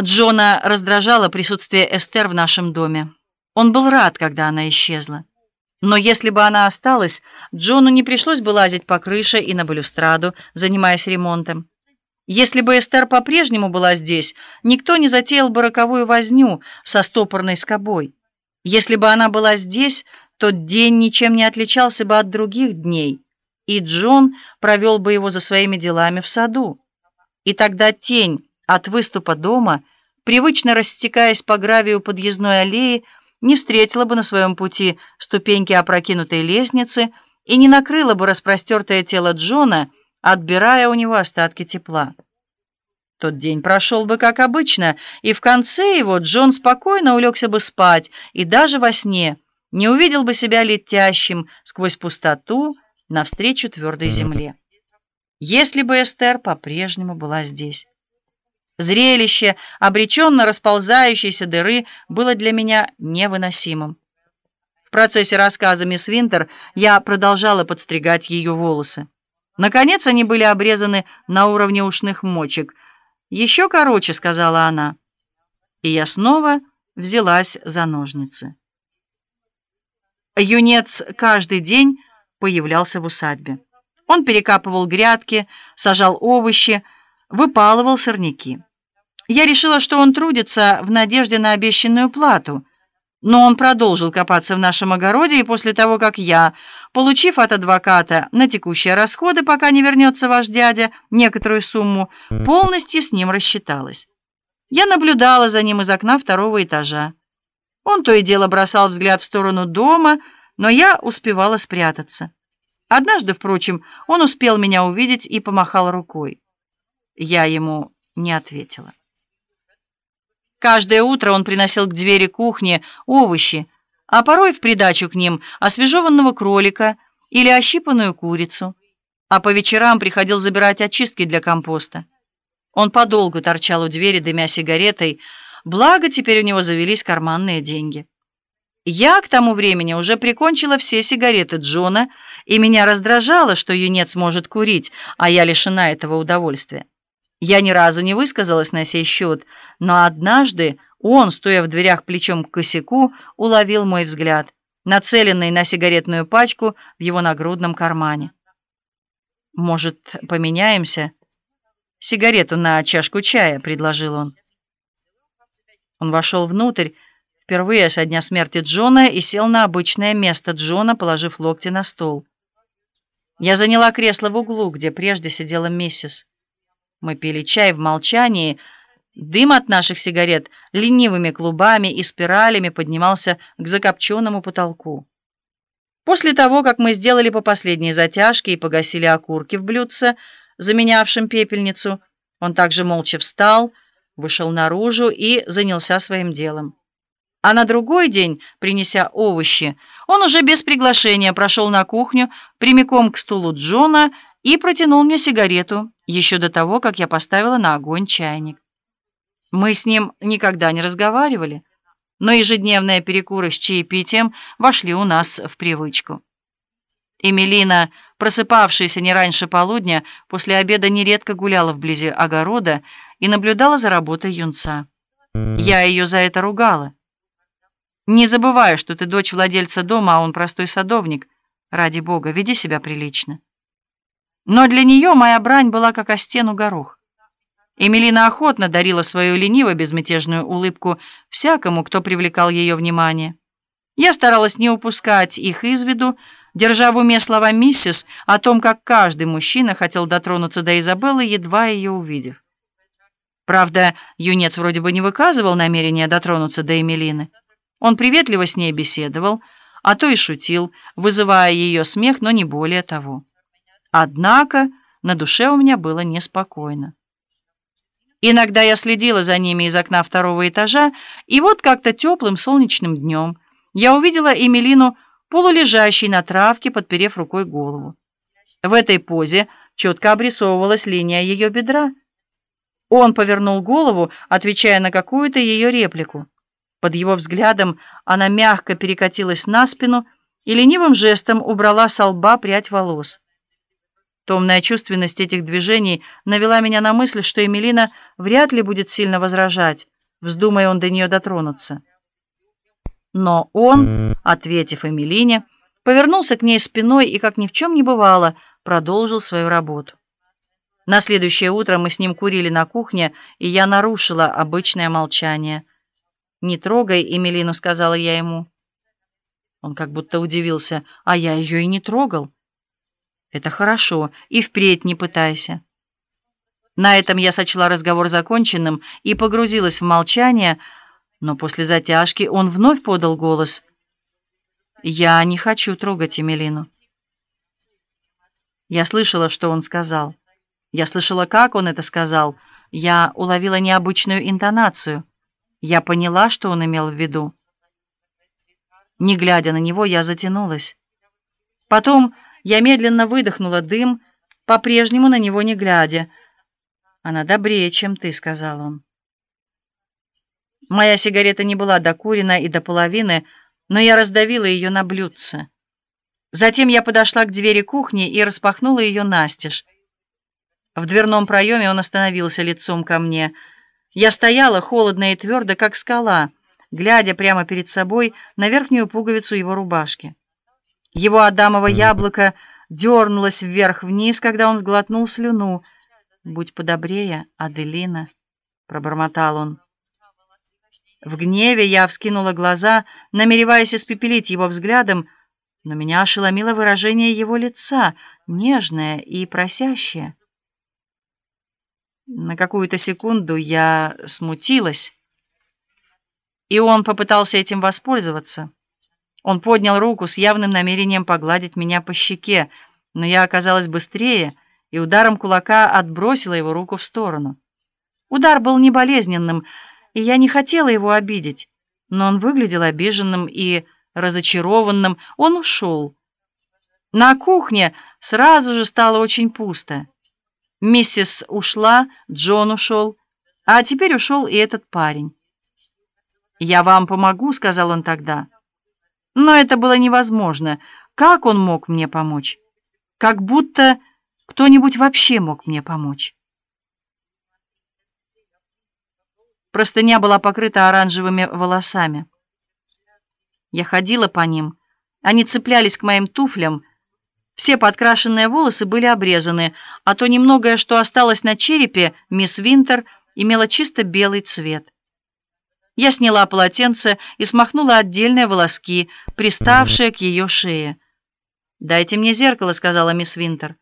Джона раздражало присутствие Эстер в нашем доме. Он был рад, когда она исчезла. Но если бы она осталась, Джону не пришлось бы лазить по крыше и на балюстраду, занимаясь ремонтом. Если бы Эстер по-прежнему была здесь, никто не затеял бы роковую возню со стопорной скобой. Если бы она была здесь, тот день ничем не отличался бы от других дней, и Джон провел бы его за своими делами в саду. И тогда тень от выступа дома, привычно растекаясь по гравию подъездной аллеи, не встретила бы на своем пути ступеньки опрокинутой лестницы и не накрыла бы распростертое тело Джона, отбирая у него остатки тепла. Тот день прошел бы как обычно, и в конце его Джон спокойно улегся бы спать и даже во сне не увидел бы себя летящим сквозь пустоту навстречу твердой земле. Если бы Эстер по-прежнему была здесь. Зрелище обреченно расползающейся дыры было для меня невыносимым. В процессе рассказа мисс Винтер я продолжала подстригать ее волосы. Наконец они были обрезаны на уровне ушных мочек. «Еще короче», — сказала она. И я снова взялась за ножницы. Юнец каждый день появлялся в усадьбе. Он перекапывал грядки, сажал овощи, выпалывал сорняки. Я решила, что он трудится в надежде на обещанную плату, но он продолжил копаться в нашем огороде, и после того, как я, получив от адвоката на текущие расходы, пока не вернется ваш дядя, некоторую сумму, полностью с ним рассчиталась. Я наблюдала за ним из окна второго этажа. Он то и дело бросал взгляд в сторону дома, но я успевала спрятаться. Однажды, впрочем, он успел меня увидеть и помахал рукой. Я ему не ответила. Каждое утро он приносил к двери кухни овощи, а порой в придачу к ним освежеванного кролика или ощипанную курицу, а по вечерам приходил забирать очистки для компоста. Он подолгу торчал у двери, дымя сигаретой, благо теперь у него завелись карманные деньги. Я к тому времени уже прикончила все сигареты Джона, и меня раздражало, что юнец может курить, а я лишена этого удовольствия. Я ни разу не высказалась на сей счет, но однажды он, стоя в дверях плечом к косяку, уловил мой взгляд, нацеленный на сигаретную пачку в его нагрудном кармане. «Может, поменяемся?» «Сигарету на чашку чая», — предложил он. Он вошел внутрь, впервые со дня смерти Джона, и сел на обычное место Джона, положив локти на стол. Я заняла кресло в углу, где прежде сидела миссис. Мы пили чай в молчании. Дым от наших сигарет ленивыми клубами и спиралями поднимался к закопченному потолку. После того, как мы сделали по последней затяжке и погасили окурки в блюдце, заменявшем пепельницу, он также молча встал, вышел наружу и занялся своим делом. А на другой день, принеся овощи, он уже без приглашения прошел на кухню прямиком к стулу Джона и протянул мне сигарету еще до того, как я поставила на огонь чайник. Мы с ним никогда не разговаривали, но ежедневные перекуры с чаепитием вошли у нас в привычку. Эмилина, просыпавшаяся не раньше полудня, после обеда нередко гуляла вблизи огорода и наблюдала за работой юнца. Я ее за это ругала. «Не забывай, что ты дочь владельца дома, а он простой садовник. Ради бога, веди себя прилично». Но для нее моя брань была как о стену горох. Эмилина охотно дарила свою лениво-безмятежную улыбку всякому, кто привлекал ее внимание. Я старалась не упускать их из виду, держа в уме слова миссис о том, как каждый мужчина хотел дотронуться до Изабеллы, едва ее увидев. Правда, юнец вроде бы не выказывал намерения дотронуться до Эмилины. Он приветливо с ней беседовал, а то и шутил, вызывая ее смех, но не более того. Однако на душе у меня было неспокойно. Иногда я следила за ними из окна второго этажа, и вот как-то теплым солнечным днем я увидела Эмилину полулежащей на травке, подперев рукой голову. В этой позе четко обрисовывалась линия ее бедра. Он повернул голову, отвечая на какую-то ее реплику. Под его взглядом она мягко перекатилась на спину и ленивым жестом убрала со лба прядь волос. Томная чувственность этих движений навела меня на мысль, что Эмилина вряд ли будет сильно возражать, вздумая он до нее дотронуться. Но он, ответив Эмилине, повернулся к ней спиной и, как ни в чем не бывало, продолжил свою работу. На следующее утро мы с ним курили на кухне, и я нарушила обычное молчание. «Не трогай Эмилину», — сказала я ему. Он как будто удивился, а я ее и не трогал. «Это хорошо, и впредь не пытайся». На этом я сочла разговор законченным и погрузилась в молчание, но после затяжки он вновь подал голос. «Я не хочу трогать Эмилину». Я слышала, что он сказал. Я слышала, как он это сказал. Я уловила необычную интонацию. Я поняла, что он имел в виду. Не глядя на него, я затянулась. Потом я медленно выдохнула дым, по-прежнему на него не глядя. «Она добрее, чем ты», — сказал он. Моя сигарета не была докурена и до половины, но я раздавила ее на блюдце. Затем я подошла к двери кухни и распахнула ее настежь. В дверном проеме он остановился лицом ко мне. Я стояла холодно и твердо, как скала, глядя прямо перед собой на верхнюю пуговицу его рубашки. Его адамово яблоко дернулось вверх-вниз, когда он сглотнул слюну. «Будь подобрее, Аделина», — пробормотал он. В гневе я вскинула глаза, намереваясь испепелить его взглядом, но меня ошеломило выражение его лица, нежное и просящее. На какую-то секунду я смутилась, и он попытался этим воспользоваться. Он поднял руку с явным намерением погладить меня по щеке, но я оказалась быстрее и ударом кулака отбросила его руку в сторону. Удар был не болезненным, и я не хотела его обидеть, но он выглядел обиженным и разочарованным. Он ушел. На кухне сразу же стало очень пусто. Миссис ушла, Джон ушел, а теперь ушел и этот парень. «Я вам помогу», — сказал он тогда. Но это было невозможно. Как он мог мне помочь? Как будто кто-нибудь вообще мог мне помочь. Простыня была покрыта оранжевыми волосами. Я ходила по ним. Они цеплялись к моим туфлям. Все подкрашенные волосы были обрезаны, а то немногое, что осталось на черепе, мисс Винтер, имело чисто белый цвет. Я сняла полотенце и смахнула отдельные волоски, приставшие к ее шее. «Дайте мне зеркало», — сказала мисс Винтер.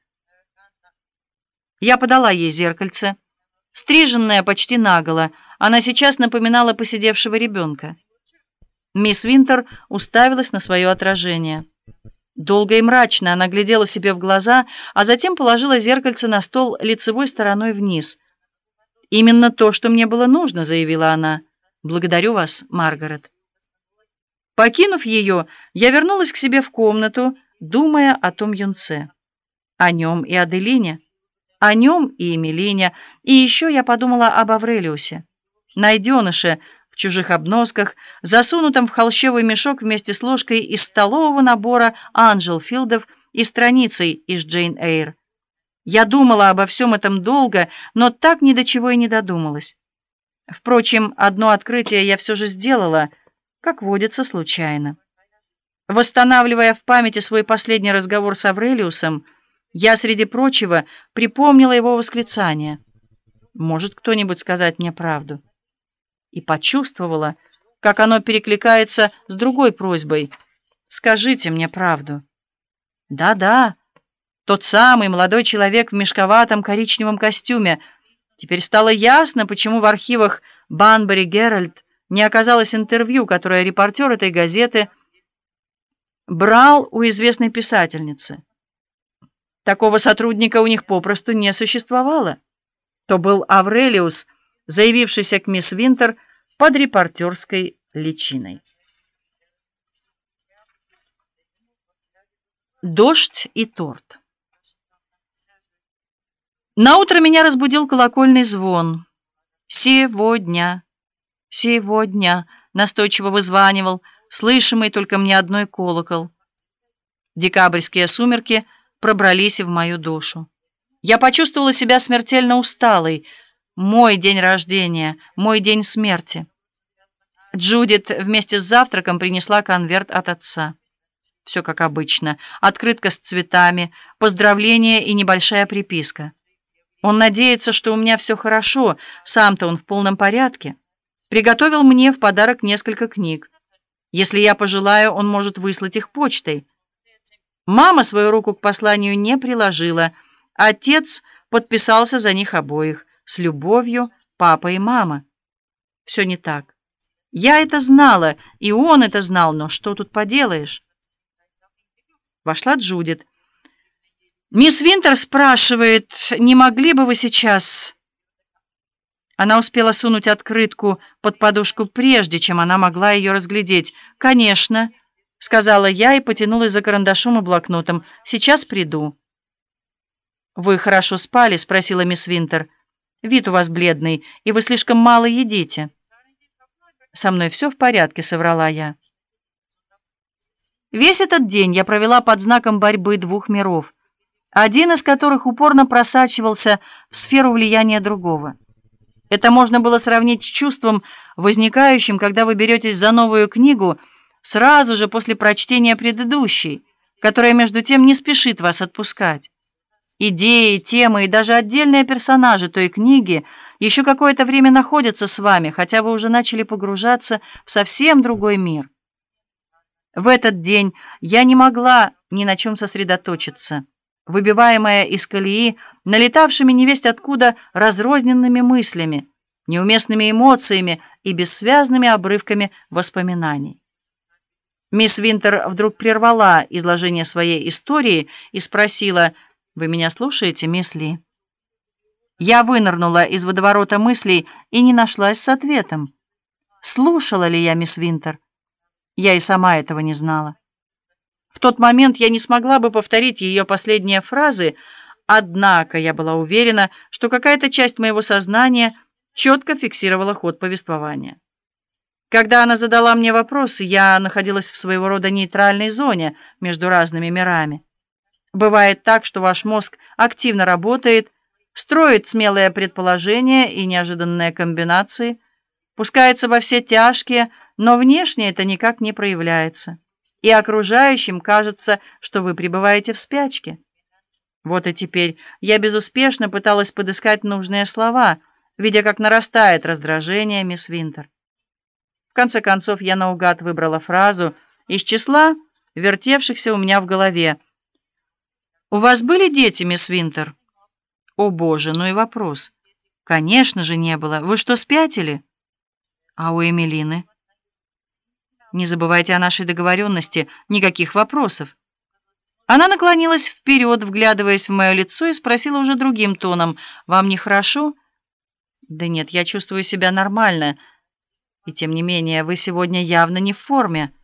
Я подала ей зеркальце. Стриженная почти наголо, она сейчас напоминала поседевшего ребенка. Мисс Винтер уставилась на свое отражение. Долго и мрачно она глядела себе в глаза, а затем положила зеркальце на стол лицевой стороной вниз. «Именно то, что мне было нужно», — заявила она. «Благодарю вас, Маргарет». Покинув ее, я вернулась к себе в комнату, думая о том юнце, о нем и Аделине, о нем и Эмилине, и еще я подумала об Аврелиусе, найденыше в чужих обносках, засунутом в холщовый мешок вместе с ложкой из столового набора Анджелфилдов и страницей из Джейн Эйр. Я думала обо всем этом долго, но так ни до чего и не додумалась. Впрочем, одно открытие я все же сделала, как водится, случайно. Восстанавливая в памяти свой последний разговор с Аврелиусом, я, среди прочего, припомнила его восклицание: «Может кто-нибудь сказать мне правду?» И почувствовала, как оно перекликается с другой просьбой: «Скажите мне правду». Да-да, тот самый молодой человек в мешковатом коричневом костюме. Теперь стало ясно, почему в архивах Банбери Геральт не оказалось интервью, которое репортер этой газеты брал у известной писательницы. Такого сотрудника у них попросту не существовало. То был Аврелиус, заявившийся к мисс Винтер под репортерской личиной. Дождь и торт. Наутро меня разбудил колокольный звон. «Сегодня, сегодня», — настойчиво вызванивал, слышимый только мне одной колокол. Декабрьские сумерки пробрались и в мою душу. Я почувствовала себя смертельно усталой. Мой день рождения, мой день смерти. Джудит вместе с завтраком принесла конверт от отца. Все как обычно. Открытка с цветами, поздравления и небольшая приписка. Он надеется, что у меня все хорошо, сам-то он в полном порядке. Приготовил мне в подарок несколько книг. Если я пожелаю, он может выслать их почтой. Мама свою руку к посланию не приложила. Отец подписался за них обоих. С любовью, папа и мама. Все не так. Я это знала, и он это знал, но что тут поделаешь? Вошла Джудит. «Мисс Винтер спрашивает, не могли бы вы сейчас...» Она успела сунуть открытку под подушку, прежде чем она могла ее разглядеть. «Конечно», — сказала я и потянулась за карандашом и блокнотом. «Сейчас приду». «Вы хорошо спали?» — спросила мисс Винтер. «Вид у вас бледный, и вы слишком мало едите». «Со мной все в порядке», — соврала я. Весь этот день я провела под знаком борьбы двух миров, один из которых упорно просачивался в сферу влияния другого. Это можно было сравнить с чувством, возникающим, когда вы беретесь за новую книгу сразу же после прочтения предыдущей, которая между тем не спешит вас отпускать. Идеи, темы и даже отдельные персонажи той книги еще какое-то время находятся с вами, хотя вы уже начали погружаться в совсем другой мир. В этот день я не могла ни на чем сосредоточиться, выбиваемая из колеи налетавшими невесть откуда разрозненными мыслями, неуместными эмоциями и бессвязными обрывками воспоминаний. Мисс Винтер вдруг прервала изложение своей истории и спросила: «Вы меня слушаете, мисс Ли?» Я вынырнула из водоворота мыслей и не нашлась с ответом. Слушала ли я мисс Винтер? Я и сама этого не знала. В тот момент я не смогла бы повторить ее последние фразы, однако я была уверена, что какая-то часть моего сознания четко фиксировала ход повествования. Когда она задала мне вопрос, я находилась в своего рода нейтральной зоне между разными мирами. Бывает так, что ваш мозг активно работает, строит смелые предположения и неожиданные комбинации, пускается во все тяжкие, но внешне это никак не проявляется, и окружающим кажется, что вы пребываете в спячке. Вот и теперь я безуспешно пыталась подыскать нужные слова, видя, как нарастает раздражение мисс Винтер. В конце концов, я наугад выбрала фразу из числа вертевшихся у меня в голове. «У вас были дети, мисс Винтер?» «О, Боже, ну и вопрос». «Конечно же не было. Вы что, спятили?» «А у Эмилины?» «Не забывайте о нашей договоренности. Никаких вопросов». Она наклонилась вперед, вглядываясь в мое лицо, и спросила уже другим тоном: «Вам нехорошо?» «Да нет, я чувствую себя нормально. И тем не менее, вы сегодня явно не в форме».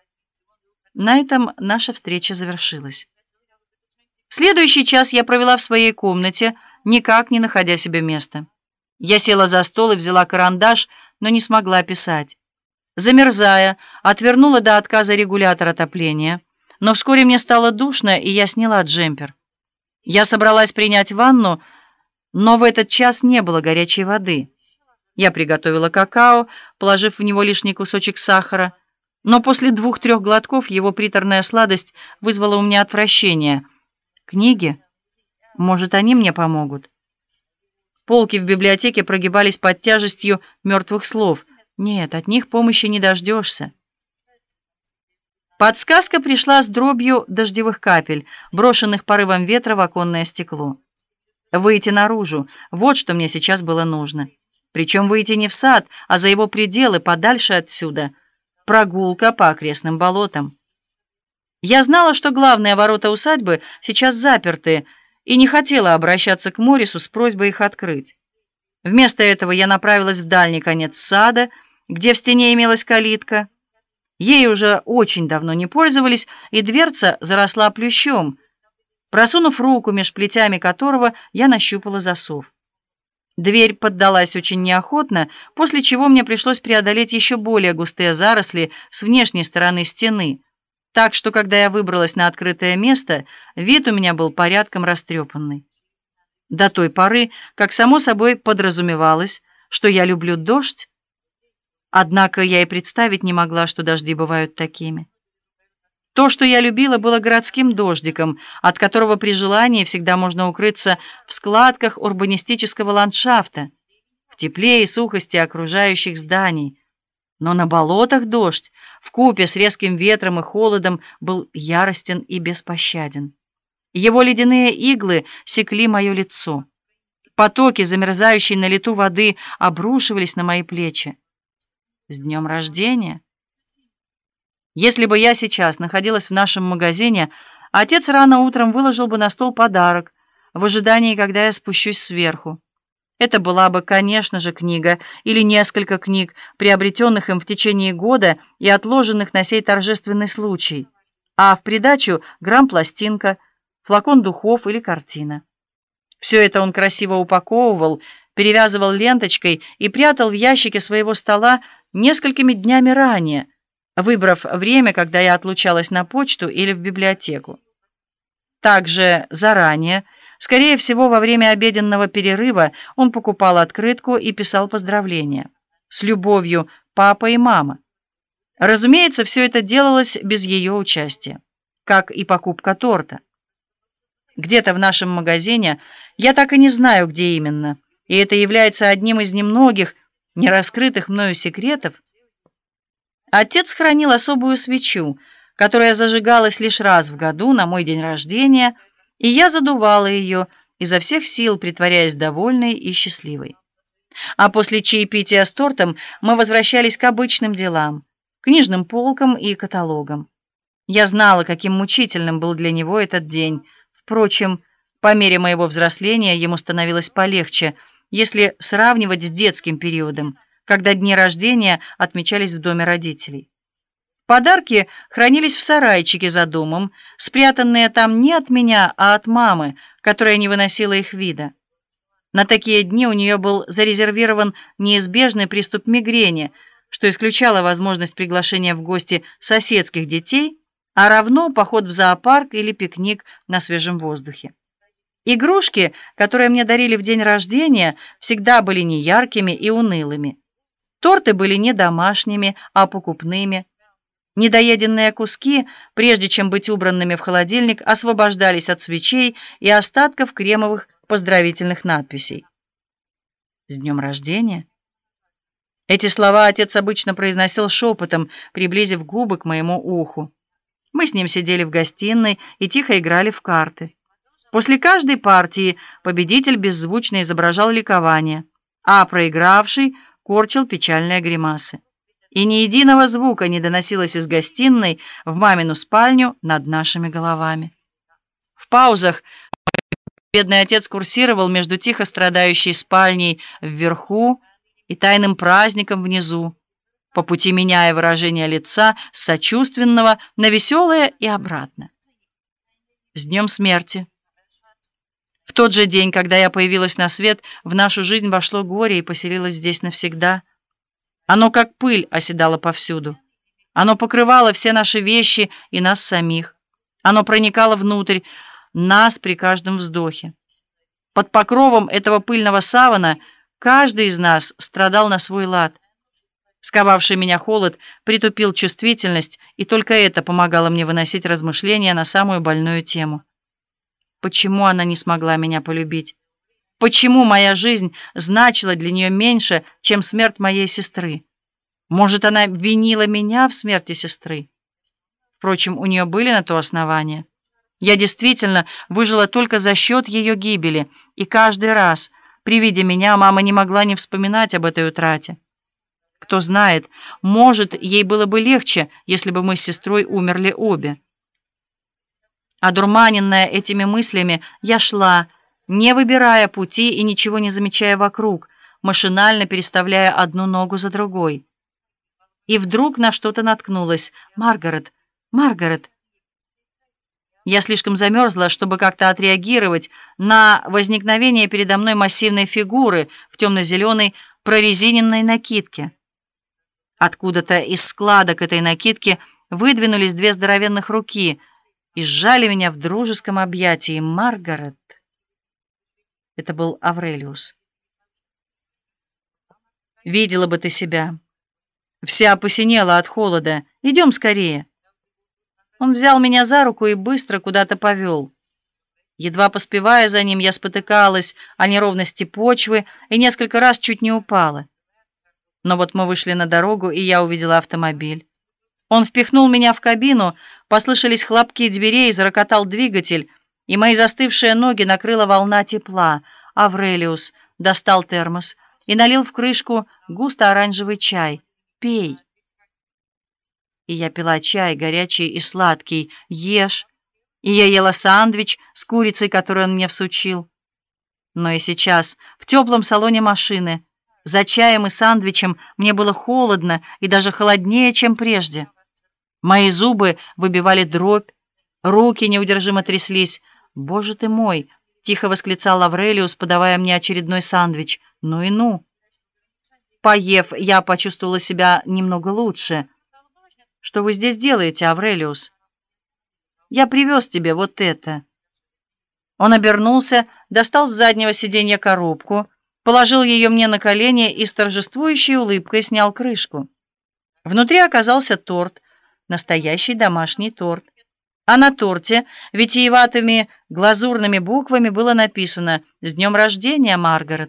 На этом наша встреча завершилась. Следующий час я провела в своей комнате, никак не находя себе места. Я села за стол и взяла карандаш, но не смогла писать. Замерзая, отвернула до отказа регулятор отопления, но вскоре мне стало душно, и я сняла джемпер. Я собралась принять ванну, но в этот час не было горячей воды. Я приготовила какао, положив в него лишний кусочек сахара, но после 2-3 глотков его приторная сладость вызвала у меня отвращение. Книги? Может, они мне помогут? Полки в библиотеке прогибались под тяжестью мертвых слов. Нет, от них помощи не дождешься. Подсказка пришла с дробью дождевых капель, брошенных порывом ветра в оконное стекло. Выйти наружу — вот что мне сейчас было нужно. Причем выйти не в сад, а за его пределы, подальше отсюда. Прогулка по окрестным болотам. Я знала, что главные ворота усадьбы сейчас заперты, и не хотела обращаться к Моррису с просьбой их открыть. Вместо этого я направилась в дальний конец сада, где в стене имелась калитка. Ей уже очень давно не пользовались, и дверца заросла плющом, просунув руку меж плетями которого я нащупала засов. Дверь поддалась очень неохотно, после чего мне пришлось преодолеть еще более густые заросли с внешней стороны стены, так что, когда я выбралась на открытое место, вид у меня был порядком растрепанный. До той поры, как само собой подразумевалось, что я люблю дождь, Однако я и представить не могла, что дожди бывают такими. То, что я любила, было городским дождиком, от которого при желании всегда можно укрыться в складках урбанистического ландшафта, в тепле и сухости окружающих зданий. Но на болотах дождь, вкупе с резким ветром и холодом, был яростен и беспощаден. Его ледяные иглы секли мое лицо. Потоки замерзающей на лету воды обрушивались на мои плечи. С днем рождения! Если бы я сейчас находилась в нашем магазине, отец рано утром выложил бы на стол подарок, в ожидании, когда я спущусь сверху. Это была бы, конечно же, книга или несколько книг, приобретенных им в течение года и отложенных на сей торжественный случай, а в придачу грамм-пластинка, флакон духов или картина. Все это он красиво упаковывал, перевязывал ленточкой и прятал в ящике своего стола несколькими днями ранее, выбрав время, когда я отлучалась на почту или в библиотеку. Также заранее, скорее всего, во время обеденного перерыва, он покупал открытку и писал поздравления. С любовью, папа и мама. Разумеется, все это делалось без ее участия, как и покупка торта. Где-то в нашем магазине, я так и не знаю, где именно, и это является одним из немногих нераскрытых мною секретов, отец хранил особую свечу, которая зажигалась лишь раз в году на мой день рождения, и я задувала ее, изо всех сил притворяясь довольной и счастливой. А после чаепития с тортом мы возвращались к обычным делам, книжным полкам и каталогам. Я знала, каким мучительным был для него этот день. Впрочем, по мере моего взросления ему становилось полегче, если сравнивать с детским периодом, когда дни рождения отмечались в доме родителей. Подарки хранились в сарайчике за домом, спрятанные там не от меня, а от мамы, которая не выносила их вида. На такие дни у нее был зарезервирован неизбежный приступ мигрени, что исключало возможность приглашения в гости соседских детей, а равно поход в зоопарк или пикник на свежем воздухе. Игрушки, которые мне дарили в день рождения, всегда были неяркими и унылыми. Торты были не домашними, а покупными. Недоеденные куски, прежде чем быть убранными в холодильник, освобождались от свечей и остатков кремовых поздравительных надписей. «С днем рождения!» Эти слова отец обычно произносил шепотом, приблизив губы к моему уху. Мы с ним сидели в гостиной и тихо играли в карты. После каждой партии победитель беззвучно изображал ликование, а проигравший корчил печальные гримасы. И ни единого звука не доносилось из гостиной в мамину спальню над нашими головами. В паузах бедный отец курсировал между тихо страдающей спальней вверху и тайным праздником внизу, по пути меняя выражение лица с сочувственного на веселое и обратно. С днем смерти! В тот же день, когда я появилась на свет, в нашу жизнь вошло горе и поселилось здесь навсегда. Оно как пыль оседало повсюду. Оно покрывало все наши вещи и нас самих. Оно проникало внутрь нас при каждом вздохе. Под покровом этого пыльного савана каждый из нас страдал на свой лад. Сковавший меня холод притупил чувствительность, и только это помогало мне выносить размышления на самую больную тему. Почему она не смогла меня полюбить? Почему моя жизнь значила для нее меньше, чем смерть моей сестры? Может, она винила меня в смерти сестры? Впрочем, у нее были на то основания. Я действительно выжила только за счет ее гибели, и каждый раз при виде меня мама не могла не вспоминать об этой утрате. Кто знает, может, ей было бы легче, если бы мы с сестрой умерли обе. Одурманенная этими мыслями, я шла, не выбирая пути и ничего не замечая вокруг, машинально переставляя одну ногу за другой. И вдруг на что-то наткнулась. «Маргарет! Маргарет!» Я слишком замерзла, чтобы как-то отреагировать на возникновение передо мной массивной фигуры в темно-зеленой прорезиненной накидке. Откуда-то из складок этой накидки выдвинулись две здоровенных руки и сжали меня в дружеском объятии. «Маргарет!» Это был Аврелиус. «Видела бы ты себя! Вся посинела от холода. Идем скорее. Он взял меня за руку и быстро куда-то повел. Едва поспевая за ним, я спотыкалась о неровности почвы и несколько раз чуть не упала. Но вот мы вышли на дорогу, и я увидела автомобиль. Он впихнул меня в кабину, послышались хлопки дверей, зарокотал двигатель, и мои застывшие ноги накрыла волна тепла. Аврелиус достал термос и налил в крышку густо-оранжевый чай. «Пей». И я пила чай, горячий и сладкий. «Ешь». И я ела сэндвич с курицей, которую он мне всучил. Но и сейчас, в теплом салоне машины, за чаем и сэндвичем мне было холодно и даже холоднее, чем прежде. Мои зубы выбивали дробь, руки неудержимо тряслись. «Боже ты мой!» — тихо восклицал Аврелиус, подавая мне очередной сэндвич. «Ну и ну!» Поев, я почувствовала себя немного лучше. «Что вы здесь делаете, Аврелиус?» «Я привез тебе вот это». Он обернулся, достал с заднего сиденья коробку, положил ее мне на колени и с торжествующей улыбкой снял крышку. Внутри оказался торт, настоящий домашний торт. А на торте витиеватыми глазурными буквами было написано «С днем рождения, Маргарет».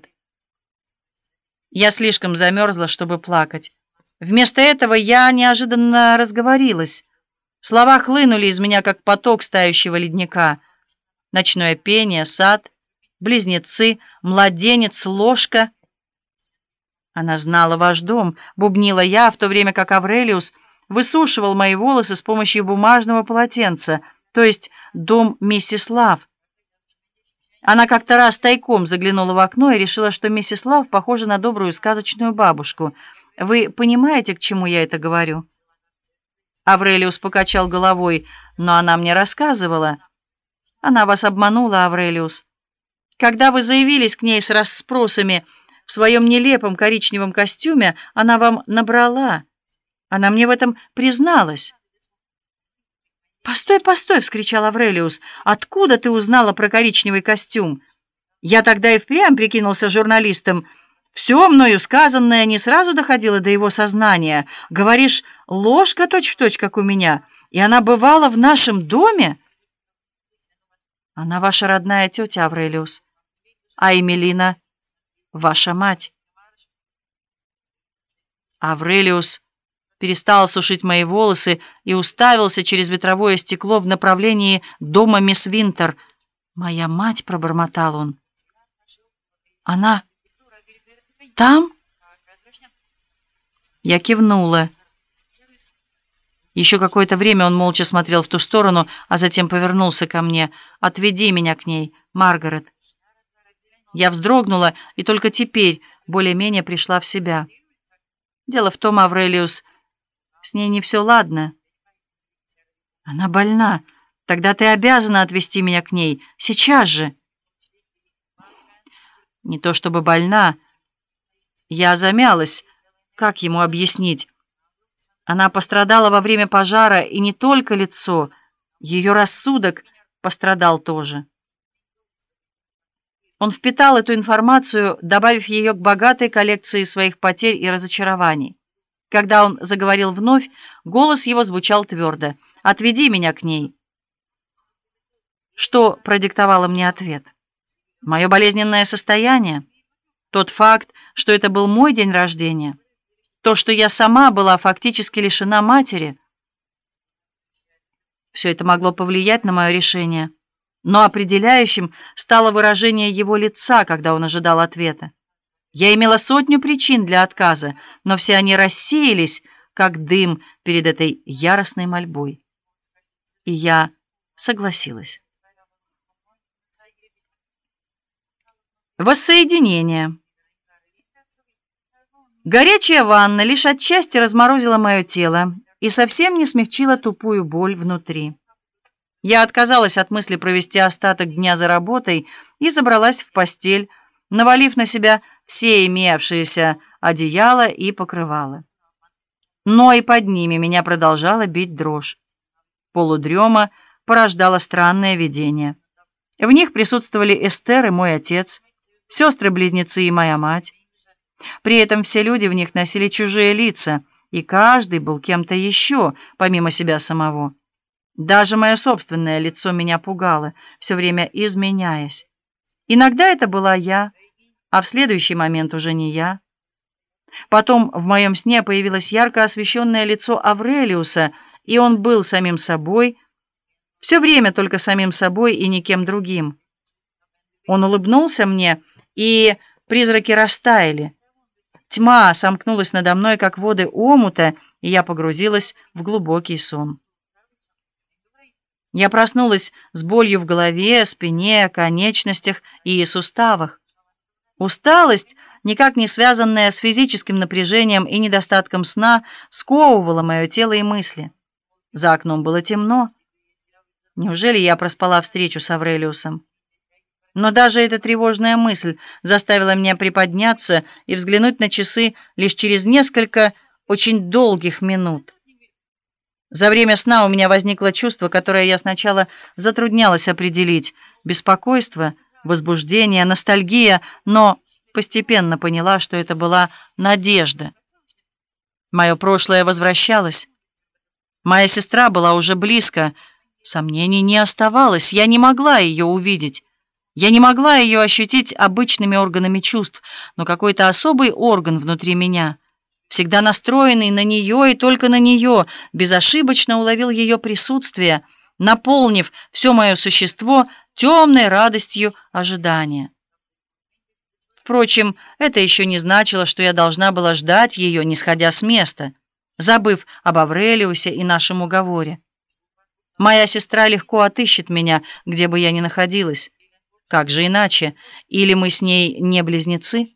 Я слишком замерзла, чтобы плакать. Вместо этого я неожиданно разговорилась. Слова хлынули из меня, как поток стающего ледника. Ночное пение, сад, близнецы, младенец, ложка. «Она знала ваш дом», — бубнила я, в то время как Аврелиус высушивал мои волосы с помощью бумажного полотенца, то есть дом миссис Лав. Она как-то раз тайком заглянула в окно и решила, что миссис Лав похожа на добрую сказочную бабушку. Вы понимаете, к чему я это говорю? Аврелиус покачал головой. Но она мне рассказывала. Она вас обманула, Аврелиус. Когда вы заявились к ней с расспросами в своем нелепом коричневом костюме, она вам набрала. Она мне в этом призналась. «Постой, постой!» — вскричал Аврелиус. «Откуда ты узнала про коричневый костюм? Я тогда и впрямь прикинулся журналистом. Все мною сказанное не сразу доходило до его сознания. Говоришь, ложка точь-в-точь, как у меня, и она бывала в нашем доме?» «Она ваша родная тетя, Аврелиус, а Эмилина — ваша мать». Аврелиус перестал сушить мои волосы и уставился через ветровое стекло в направлении дома мисс Винтер. «Моя мать», — пробормотал он. «Она там?» Я кивнула. Еще какое-то время он молча смотрел в ту сторону, а затем повернулся ко мне. «Отведи меня к ней, Маргарет». Я вздрогнула и только теперь более-менее пришла в себя. «Дело в том, Аврелиус, с ней не все ладно». «Она больна. Тогда ты обязана отвезти меня к ней. Сейчас же». «Не то чтобы больна». Я замялась. Как ему объяснить? Она пострадала во время пожара, и не только лицо. Ее рассудок пострадал тоже. Он впитал эту информацию, добавив ее к богатой коллекции своих потерь и разочарований. Когда он заговорил вновь, голос его звучал твердо. «Отведи меня к ней». Что продиктовало мне ответ? Мое болезненное состояние? Тот факт, что это был мой день рождения? То, что я сама была фактически лишена матери? Все это могло повлиять на мое решение, но определяющим стало выражение его лица, когда он ожидал ответа. Я имела сотню причин для отказа, но все они рассеялись, как дым перед этой яростной мольбой. И я согласилась. Воссоединение. Горячая ванна лишь отчасти разморозила мое тело и совсем не смягчила тупую боль внутри. Я отказалась от мысли провести остаток дня за работой и забралась в постель, навалив на себя все имевшиеся одеяла и покрывала. Но и под ними меня продолжала бить дрожь. Полудрема порождала странное видение. В них присутствовали Эстер и мой отец, сестры-близнецы и моя мать. При этом все люди в них носили чужие лица, и каждый был кем-то еще, помимо себя самого. Даже мое собственное лицо меня пугало, все время изменяясь. Иногда это была я, а в следующий момент уже не я. Потом в моем сне появилось ярко освещенное лицо Аврелиуса, и он был самим собой, все время только самим собой и никем другим. Он улыбнулся мне, и призраки растаяли. Тьма сомкнулась надо мной, как воды омута, и я погрузилась в глубокий сон. Я проснулась с болью в голове, спине, конечностях и суставах. Усталость, никак не связанная с физическим напряжением и недостатком сна, сковывала мое тело и мысли. За окном было темно. Неужели я проспала встречу с Аврелиусом? Но даже эта тревожная мысль заставила меня приподняться и взглянуть на часы лишь через несколько очень долгих минут. За время сна у меня возникло чувство, которое я сначала затруднялась определить: беспокойство, возбуждение, ностальгия, но постепенно поняла, что это была надежда. Мое прошлое возвращалось. Моя сестра была уже близко. Сомнений не оставалось, я не могла ее увидеть. Я не могла ее ощутить обычными органами чувств, но какой-то особый орган внутри меня, всегда настроенный на нее и только на нее, безошибочно уловил ее присутствие, наполнив все мое существо темной радостью ожидания. Впрочем, это еще не значило, что я должна была ждать ее, не сходя с места, забыв об Аврелиусе и нашем уговоре. Моя сестра легко отыщет меня, где бы я ни находилась. Как же иначе? Или мы с ней не близнецы?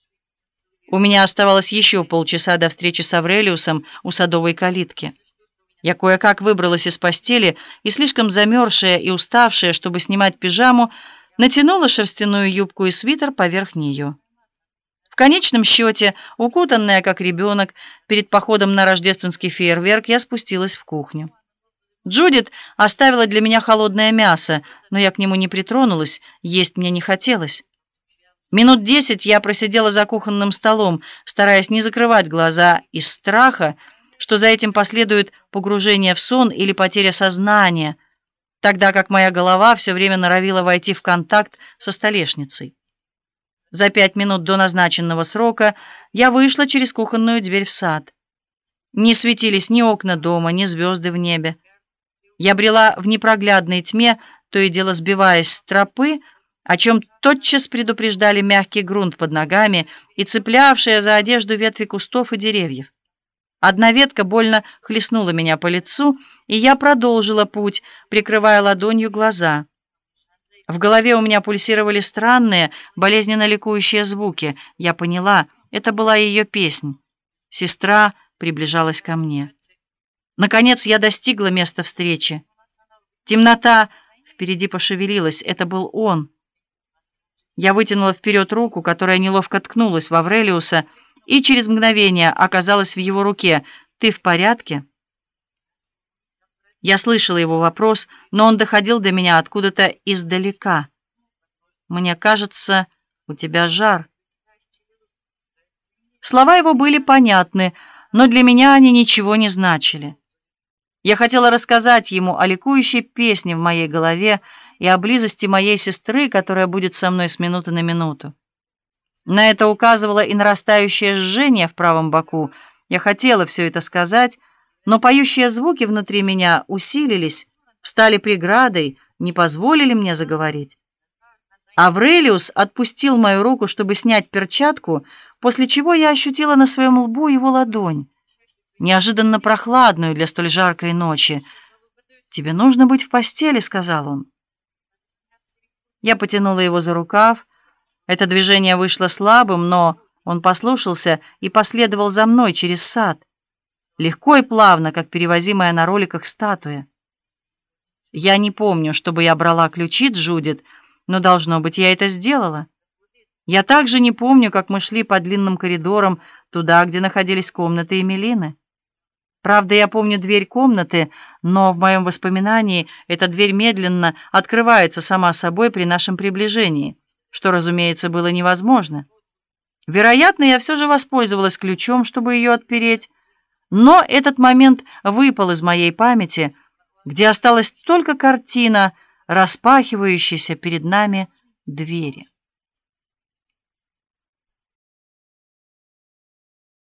У меня оставалось еще полчаса до встречи с Аврелиусом у садовой калитки. Я кое-как выбралась из постели и, слишком замерзшая и уставшая, чтобы снимать пижаму, натянула шерстяную юбку и свитер поверх нее. В конечном счете, укутанная как ребенок, перед походом на рождественский фейерверк, я спустилась в кухню. Джудит оставила для меня холодное мясо, но я к нему не притронулась, есть мне не хотелось. Минут 10 я просидела за кухонным столом, стараясь не закрывать глаза из страха, что за этим последует погружение в сон или потеря сознания, тогда как моя голова все время норовила войти в контакт со столешницей. За 5 минут до назначенного срока я вышла через кухонную дверь в сад. Не светились ни окна дома, ни звезды в небе. Я брела в непроглядной тьме, то и дело сбиваясь с тропы, о чем тотчас предупреждали мягкий грунт под ногами и цеплявшие за одежду ветви кустов и деревьев. Одна ветка больно хлестнула меня по лицу, и я продолжила путь, прикрывая ладонью глаза. В голове у меня пульсировали странные, болезненно ликующие звуки. Я поняла, это была ее песнь. Сестра приближалась ко мне. Наконец я достигла места встречи. Темнота впереди пошевелилась. Это был он. Я вытянула вперед руку, которая неловко ткнулась в Аврелиуса, и через мгновение оказалась в его руке. «Ты в порядке?» Я слышала его вопрос, но он доходил до меня откуда-то издалека. «Мне кажется, у тебя жар». Слова его были понятны, но для меня они ничего не значили. Я хотела рассказать ему о ликующей песне в моей голове и о близости моей сестры, которая будет со мной с минуты на минуту. На это указывало и нарастающее жжение в правом боку. Я хотела все это сказать, но поющие звуки внутри меня усилились, встали преградой, не позволили мне заговорить. Аврелиус отпустил мою руку, чтобы снять перчатку, после чего я ощутила на своем лбу его ладонь, неожиданно прохладную для столь жаркой ночи. «Тебе нужно быть в постели», — сказал он. Я потянула его за рукав. Это движение вышло слабым, но он послушался и последовал за мной через сад, легко и плавно, как перевозимая на роликах статуя. Я не помню, чтобы я брала ключи Джудит, но, должно быть, я это сделала. Я также не помню, как мы шли по длинным коридорам туда, где находились комнаты Эмилины. Правда, я помню дверь комнаты, но в моем воспоминании эта дверь медленно открывается сама собой при нашем приближении, что, разумеется, было невозможно. Вероятно, я все же воспользовалась ключом, чтобы ее отпереть, Но этот момент выпал из моей памяти, где осталась только картина распахивающейся перед нами двери.